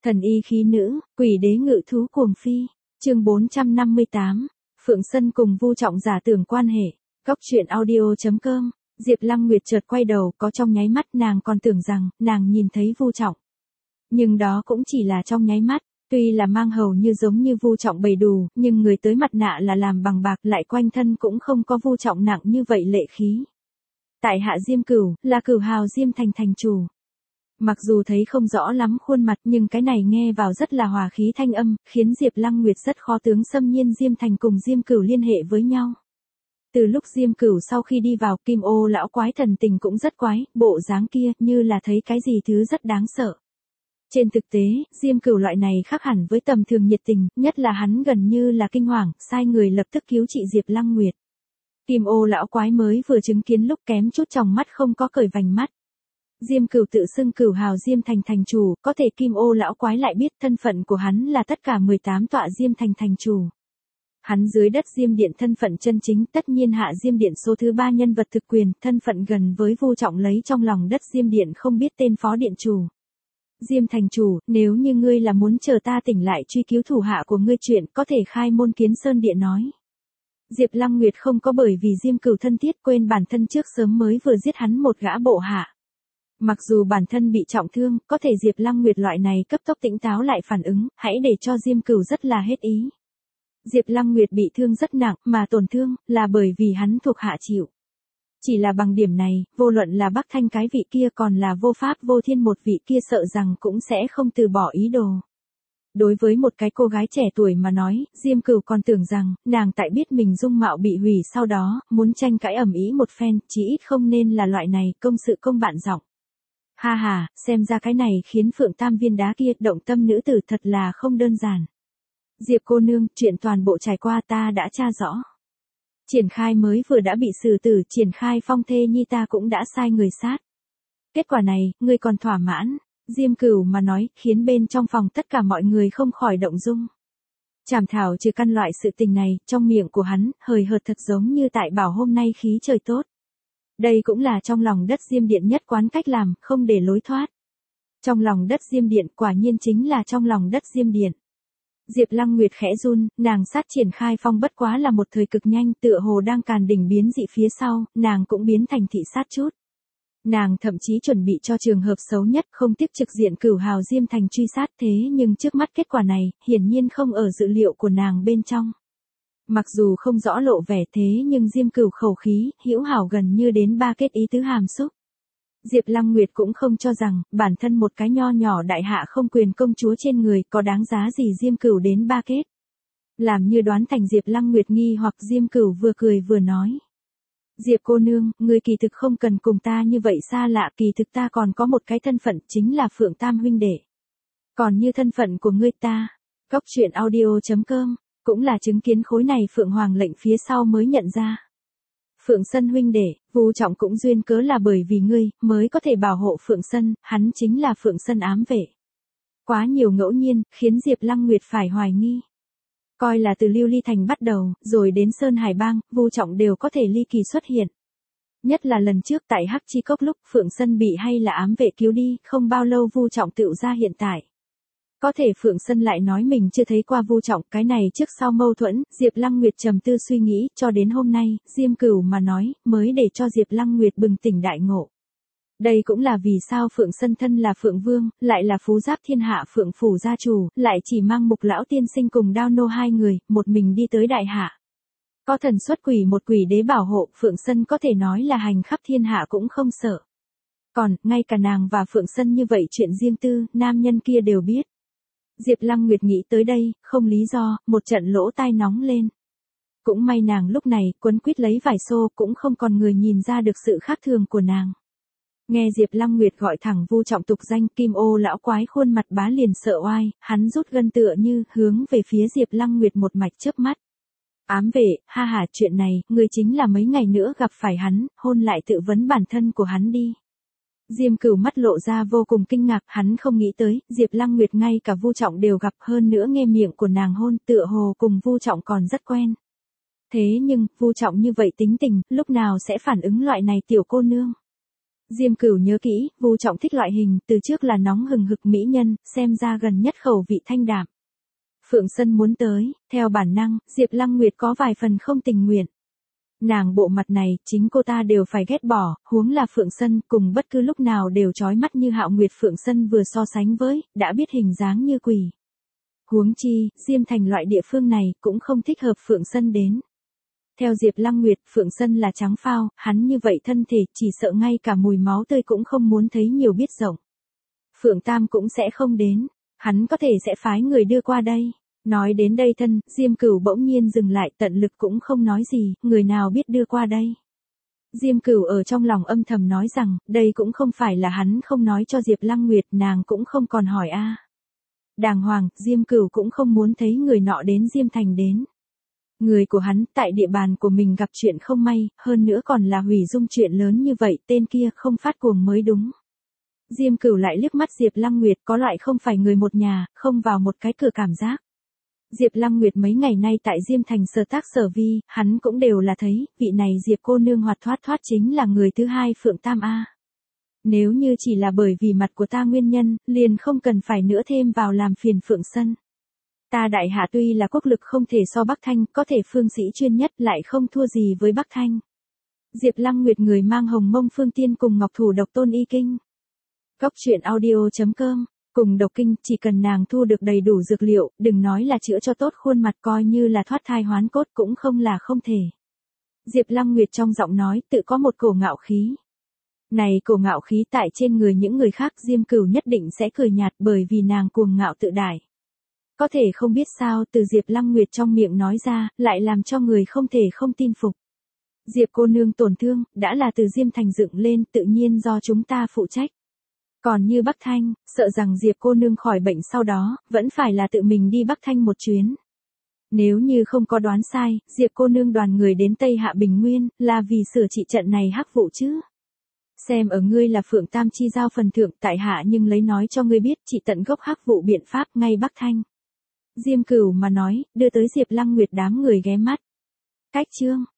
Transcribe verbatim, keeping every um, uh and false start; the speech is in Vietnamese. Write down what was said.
Thần y khí nữ, quỷ đế ngự thú cuồng phi. Chương bốn trăm năm mươi tám. Phượng Sân cùng Vu Trọng giả tưởng quan hệ. Góc truyện audio chấm com. Diệp Lăng Nguyệt chợt quay đầu, có trong nháy mắt nàng còn tưởng rằng nàng nhìn thấy Vu Trọng. Nhưng đó cũng chỉ là trong nháy mắt, tuy là mang hầu như giống như Vu Trọng bầy đù, nhưng người tới mặt nạ là làm bằng bạc, lại quanh thân cũng không có Vu Trọng nặng như vậy lệ khí. Tại hạ Diêm Cửu, là Cửu Hào Diêm Thành thành chủ. Mặc dù thấy không rõ lắm khuôn mặt, nhưng cái này nghe vào rất là hòa khí thanh âm, khiến Diệp Lăng Nguyệt rất khó tướng xâm nhiên Diêm Thành cùng Diêm Cửu liên hệ với nhau. Từ lúc Diêm Cửu sau khi đi vào, Kim Ô lão quái thần tình cũng rất quái, bộ dáng kia như là thấy cái gì thứ rất đáng sợ. Trên thực tế, Diêm Cửu loại này khác hẳn với tầm thường nhiệt tình, nhất là hắn gần như là kinh hoàng, sai người lập tức cứu trị Diệp Lăng Nguyệt. Kim Ô lão quái mới vừa chứng kiến lúc kém chút tròng mắt không có cởi vành mắt. Diêm Cửu tự xưng Cửu Hào Diêm Thành thành chủ, có thể Kim Ô lão quái lại biết thân phận của hắn là tất cả mười tám tọa Diêm Thành thành chủ. Hắn dưới đất Diêm Điện thân phận chân chính, tất nhiên hạ Diêm Điện số thứ ba nhân vật thực quyền, thân phận gần với Vu Trọng lấy trong lòng đất Diêm Điện không biết tên phó điện chủ. Diêm thành chủ, nếu như ngươi là muốn chờ ta tỉnh lại truy cứu thủ hạ của ngươi chuyện, có thể khai môn kiến sơn điện nói. Diệp Lăng Nguyệt không có bởi vì Diêm Cửu thân thiết quên bản thân trước sớm mới vừa giết hắn một gã bộ hạ. Mặc dù bản thân bị trọng thương, có thể Diệp Lăng Nguyệt loại này cấp tốc tỉnh táo lại phản ứng, hãy để cho Diêm Cửu rất là hết ý. Diệp Lăng Nguyệt bị thương rất nặng, mà tổn thương là bởi vì hắn thuộc hạ chịu. Chỉ là bằng điểm này, vô luận là Bắc Thanh cái vị kia còn là Vô Pháp Vô Thiên một vị kia sợ rằng cũng sẽ không từ bỏ ý đồ. Đối với một cái cô gái trẻ tuổi mà nói, Diêm Cửu còn tưởng rằng, nàng tại biết mình dung mạo bị hủy sau đó, muốn tranh cãi ầm ĩ một phen, chỉ ít không nên là loại này công sự công bạn giọng. Ha ha, xem ra cái này khiến Phượng Tam viên đá kia động tâm nữ tử thật là không đơn giản. Diệp cô nương, chuyện toàn bộ trải qua ta đã tra rõ. Triển Khai mới vừa đã bị xử tử, Triển Khai phong thê nhi ta cũng đã sai người sát. Kết quả này, ngươi còn thỏa mãn? Diêm Cửu mà nói, khiến bên trong phòng tất cả mọi người không khỏi động dung. Trảm thảo trừ căn loại sự tình này, trong miệng của hắn, hời hợt thật giống như tại bảo hôm nay khí trời tốt. Đây cũng là trong lòng đất Diêm Điện nhất quán cách làm, không để lối thoát. Trong lòng đất Diêm Điện quả nhiên chính là trong lòng đất Diêm Điện. Diệp Lăng Nguyệt khẽ run, nàng sát Triển Khai phong bất quá là một thời cực nhanh, tựa hồ đang càn đỉnh biến dị phía sau, nàng cũng biến thành thị sát chút. Nàng thậm chí chuẩn bị cho trường hợp xấu nhất, không tiếc trực diện Cửu Hào Diêm Thành truy sát, thế nhưng trước mắt kết quả này, hiển nhiên không ở dự liệu của nàng bên trong. Mặc dù không rõ lộ vẻ thế nhưng Diêm Cửu khẩu khí, hữu hảo gần như đến ba kết ý tứ hàm xúc. Diệp Lăng Nguyệt cũng không cho rằng, bản thân một cái nho nhỏ đại hạ không quyền công chúa trên người có đáng giá gì Diêm Cửu đến ba kết. Làm như đoán thành Diệp Lăng Nguyệt nghi hoặc Diêm Cửu vừa cười vừa nói. Diệp cô nương, ngươi kỳ thực không cần cùng ta như vậy xa lạ, kỳ thực ta còn có một cái thân phận chính là Phượng Tam huynh đệ. Còn như thân phận của ngươi ta, góc truyện audio chấm com, cũng là chứng kiến khối này Phượng Hoàng lệnh phía sau mới nhận ra. Phượng Sân huynh đệ, Vu Trọng cũng duyên cớ là bởi vì ngươi, mới có thể bảo hộ Phượng Sân, hắn chính là Phượng Sân ám vệ. Quá nhiều ngẫu nhiên, khiến Diệp Lăng Nguyệt phải hoài nghi. Coi là từ Lưu Ly Thành bắt đầu, rồi đến Sơn Hải Bang, Vu Trọng đều có thể ly kỳ xuất hiện. Nhất là lần trước tại Hắc Chi Cốc lúc Phượng Sân bị hay là ám vệ cứu đi, không bao lâu Vu Trọng tựu ra hiện tại. Có thể Phượng Sân lại nói mình chưa thấy qua Vu Trọng, cái này trước sau mâu thuẫn, Diệp Lăng Nguyệt trầm tư suy nghĩ, cho đến hôm nay, Diêm Cửu mà nói, mới để cho Diệp Lăng Nguyệt bừng tỉnh đại ngộ. Đây cũng là vì sao Phượng Sân thân là Phượng Vương, lại là phú giáp thiên hạ Phượng Phủ gia chủ, lại chỉ mang Mục lão tiên sinh cùng Đao nô hai người, một mình đi tới đại hạ. Có thần xuất quỷ một quỷ đế bảo hộ, Phượng Sân có thể nói là hành khắp thiên hạ cũng không sợ. Còn, ngay cả nàng và Phượng Sân như vậy chuyện riêng tư, nam nhân kia đều biết. Diệp Lăng Nguyệt nghĩ tới đây, không lý do, một trận lỗ tai nóng lên. Cũng may nàng lúc này, quấn quýt lấy vải xô, cũng không còn người nhìn ra được sự khác thường của nàng. Nghe Diệp Lăng Nguyệt gọi thẳng Vu Trọng tục danh, Kim Ô lão quái khuôn mặt bá liền sợ oai, hắn rút gân tựa như, hướng về phía Diệp Lăng Nguyệt một mạch chớp mắt. Ám vệ, ha ha, chuyện này, ngươi chính là mấy ngày nữa gặp phải hắn, hôn lại tự vấn bản thân của hắn đi. Diêm Cửu mắt lộ ra vô cùng kinh ngạc, hắn không nghĩ tới, Diệp Lăng Nguyệt ngay cả Vu Trọng đều gặp, hơn nữa nghe miệng của nàng hôn, tựa hồ cùng Vu Trọng còn rất quen. Thế nhưng, Vu Trọng như vậy tính tình, lúc nào sẽ phản ứng loại này tiểu cô nương? Diêm Cửu nhớ kỹ, Vu Trọng thích loại hình, từ trước là nóng hừng hực mỹ nhân, xem ra gần nhất khẩu vị thanh đạm. Phượng Sân muốn tới, theo bản năng, Diệp Lăng Nguyệt có vài phần không tình nguyện. Nàng bộ mặt này, chính cô ta đều phải ghét bỏ, huống là Phượng Sân, cùng bất cứ lúc nào đều chói mắt như Hạo Nguyệt Phượng Sân vừa so sánh với, đã biết hình dáng như quỷ. Huống chi, Diêm Thành loại địa phương này, cũng không thích hợp Phượng Sân đến. Theo Diệp Lăng Nguyệt, Phượng Sân là trắng phao, hắn như vậy thân thể, chỉ sợ ngay cả mùi máu tươi cũng không muốn thấy nhiều biết rộng. Phượng Tam cũng sẽ không đến, hắn có thể sẽ phái người đưa qua đây. Nói đến đây thân, Diêm Cửu bỗng nhiên dừng lại, tận lực cũng không nói gì, người nào biết đưa qua đây. Diêm Cửu ở trong lòng âm thầm nói rằng, đây cũng không phải là hắn không nói cho Diệp Lăng Nguyệt, nàng cũng không còn hỏi a. Đàng hoàng, Diêm Cửu cũng không muốn thấy người nọ đến Diêm Thành đến. Người của hắn, tại địa bàn của mình gặp chuyện không may, hơn nữa còn là hủy dung chuyện lớn như vậy, tên kia không phát cuồng mới đúng. Diêm Cửu lại liếc mắt Diệp Lăng Nguyệt, có loại không phải người một nhà, không vào một cái cửa cảm giác. Diệp Lăng Nguyệt mấy ngày nay tại Diêm Thành sở tác sở vi, hắn cũng đều là thấy, vị này Diệp cô nương hoạt thoát thoát chính là người thứ hai Phượng Tam A. Nếu như chỉ là bởi vì mặt của ta nguyên nhân, liền không cần phải nữa thêm vào làm phiền Phượng Sân. Ta đại hạ tuy là quốc lực không thể so Bắc Thanh, có thể phương sĩ chuyên nhất lại không thua gì với Bắc Thanh. Diệp Lăng Nguyệt người mang hồng mông phương tiên cùng ngọc thủ độc tôn y kinh. Góc truyện audio chấm com. Cùng độc kinh, chỉ cần nàng thu được đầy đủ dược liệu, đừng nói là chữa cho tốt khuôn mặt, coi như là thoát thai hoán cốt cũng không là không thể. Diệp Lăng Nguyệt trong giọng nói tự có một cổ ngạo khí. Này cổ ngạo khí tại trên người những người khác Diêm Cửu nhất định sẽ cười nhạt bởi vì nàng cuồng ngạo tự đại. Có thể không biết sao từ Diệp Lăng Nguyệt trong miệng nói ra, lại làm cho người không thể không tin phục. Diệp cô nương tổn thương, đã là từ Diêm Thành dựng lên tự nhiên do chúng ta phụ trách. Còn như Bắc Thanh, sợ rằng Diệp cô nương khỏi bệnh sau đó, vẫn phải là tự mình đi Bắc Thanh một chuyến. Nếu như không có đoán sai, Diệp cô nương đoàn người đến Tây Hạ Bình Nguyên, là vì sửa trị trận này hắc vụ chứ. Xem ở ngươi là Phượng Tam chi giao phần thượng tại hạ nhưng lấy nói cho ngươi biết trị tận gốc hắc vụ biện pháp ngay Bắc Thanh. Diêm Cửu mà nói, đưa tới Diệp Lăng Nguyệt đám người ghé mắt. Cách chương.